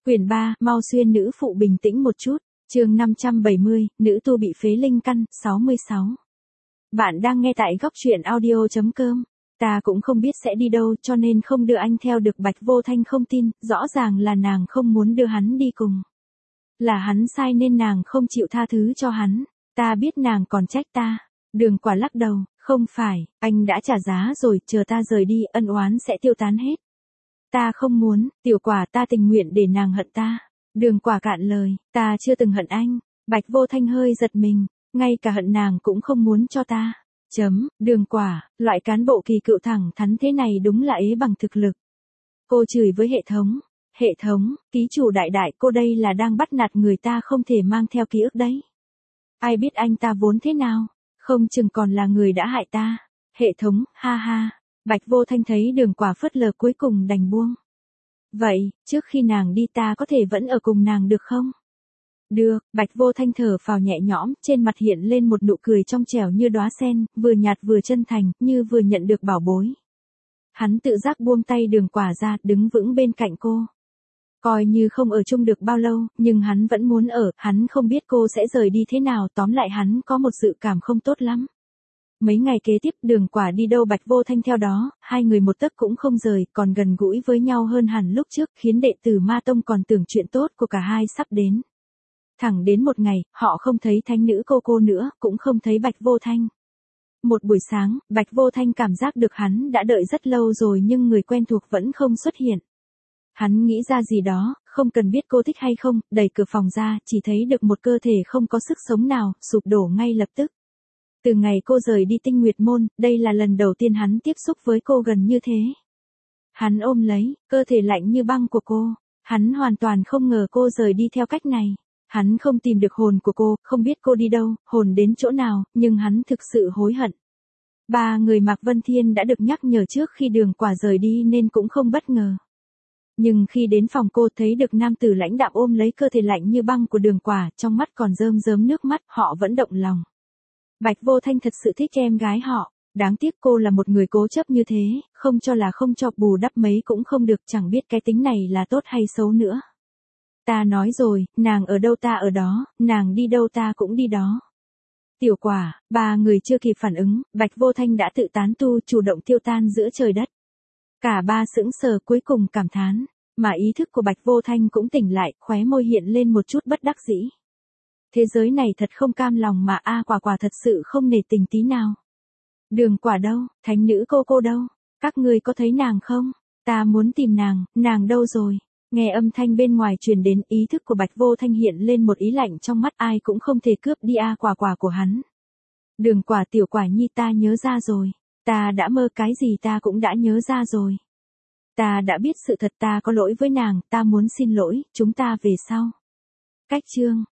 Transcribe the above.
Quyển 3, mau xuyên nữ phụ bình tĩnh một chút. Chương 570, nữ tu bị phế linh căn, 66. Bạn đang nghe tại góc truyện audio.com. Ta cũng không biết sẽ đi đâu cho nên không đưa anh theo được. Bạch Vô Thanh không tin, rõ ràng là nàng không muốn đưa hắn đi cùng. Là hắn sai nên nàng không chịu tha thứ cho hắn. Ta biết nàng còn trách ta. Đường Quả lắc đầu, không phải, anh đã trả giá rồi, chờ ta rời đi, ân oán sẽ tiêu tán hết. Ta không muốn, Tiểu Quả, ta tình nguyện để nàng hận ta. Đường Quả cạn lời, ta chưa từng hận anh. Bạch Vô Thanh hơi giật mình, ngay cả hận nàng cũng không muốn cho ta. Đường Quả, loại cán bộ kỳ cựu thẳng thắn thế này đúng là ế bằng thực lực. Cô chửi với hệ thống, ký chủ đại đại, cô đây là đang bắt nạt người ta không thể mang theo ký ức đấy. Ai biết anh ta vốn thế nào, không chừng còn là người đã hại ta. Hệ thống, ha ha. Bạch Vô Thanh thấy Đường Quả phớt lờ cuối cùng đành buông. Vậy, trước khi nàng đi ta có thể vẫn ở cùng nàng được không? Được, Bạch Vô Thanh thở phào nhẹ nhõm, trên mặt hiện lên một nụ cười trong trẻo như đóa sen, vừa nhạt vừa chân thành, như vừa nhận được bảo bối. Hắn tự giác buông tay Đường Quả ra, đứng vững bên cạnh cô. Coi như không ở chung được bao lâu, nhưng hắn vẫn muốn ở, hắn không biết cô sẽ rời đi thế nào, tóm lại hắn có một dự cảm không tốt lắm. Mấy ngày kế tiếp Đường Quả đi đâu Bạch Vô Thanh theo đó, hai người một tấc cũng không rời, còn gần gũi với nhau hơn hẳn lúc trước, khiến đệ tử Ma Tông còn tưởng chuyện tốt của cả hai sắp đến. Thẳng đến một ngày, họ không thấy thánh nữ cô nữa, cũng không thấy Bạch Vô Thanh. Một buổi sáng, Bạch Vô Thanh cảm giác được hắn đã đợi rất lâu rồi nhưng người quen thuộc vẫn không xuất hiện. Hắn nghĩ ra gì đó, không cần biết cô thích hay không, đẩy cửa phòng ra, chỉ thấy được một cơ thể không có sức sống nào, sụp đổ ngay lập tức. Từ ngày cô rời đi Tinh Nguyệt Môn, đây là lần đầu tiên hắn tiếp xúc với cô gần như thế. Hắn ôm lấy, cơ thể lạnh như băng của cô. Hắn hoàn toàn không ngờ cô rời đi theo cách này. Hắn không tìm được hồn của cô, không biết cô đi đâu, hồn đến chỗ nào, nhưng hắn thực sự hối hận. Ba người Mạc Vân Thiên đã được nhắc nhở trước khi Đường Quả rời đi nên cũng không bất ngờ. Nhưng khi đến phòng cô thấy được nam tử lãnh đạm ôm lấy cơ thể lạnh như băng của Đường Quả, trong mắt còn rơm rớm nước mắt, họ vẫn động lòng. Bạch Vô Thanh thật sự thích em gái họ, đáng tiếc cô là một người cố chấp như thế, không cho là không cho, bù đắp mấy cũng không được, chẳng biết cái tính này là tốt hay xấu nữa. Ta nói rồi, nàng ở đâu ta ở đó, nàng đi đâu ta cũng đi đó. Tiểu Quả, ba người chưa kịp phản ứng, Bạch Vô Thanh đã tự tán tu chủ động tiêu tan giữa trời đất. Cả ba sững sờ cuối cùng cảm thán, mà ý thức của Bạch Vô Thanh cũng tỉnh lại, khóe môi hiện lên một chút bất đắc dĩ. Thế giới này thật không cam lòng mà Quả thật sự không nể tình tí nào. Đường Quả đâu, thánh nữ cô đâu, các ngươi có thấy nàng không? Ta muốn tìm nàng đâu rồi? Nghe âm thanh bên ngoài truyền đến, ý thức của Bạch Vô Thanh hiện lên một ý lạnh trong mắt, ai cũng không thể cướp đi Quả của hắn. Đường Quả, Tiểu Quả nhi, ta nhớ ra rồi. Ta đã mơ cái gì ta cũng đã nhớ ra rồi. Ta đã biết sự thật, ta có lỗi với nàng, ta muốn xin lỗi, chúng ta về sau. Cách chương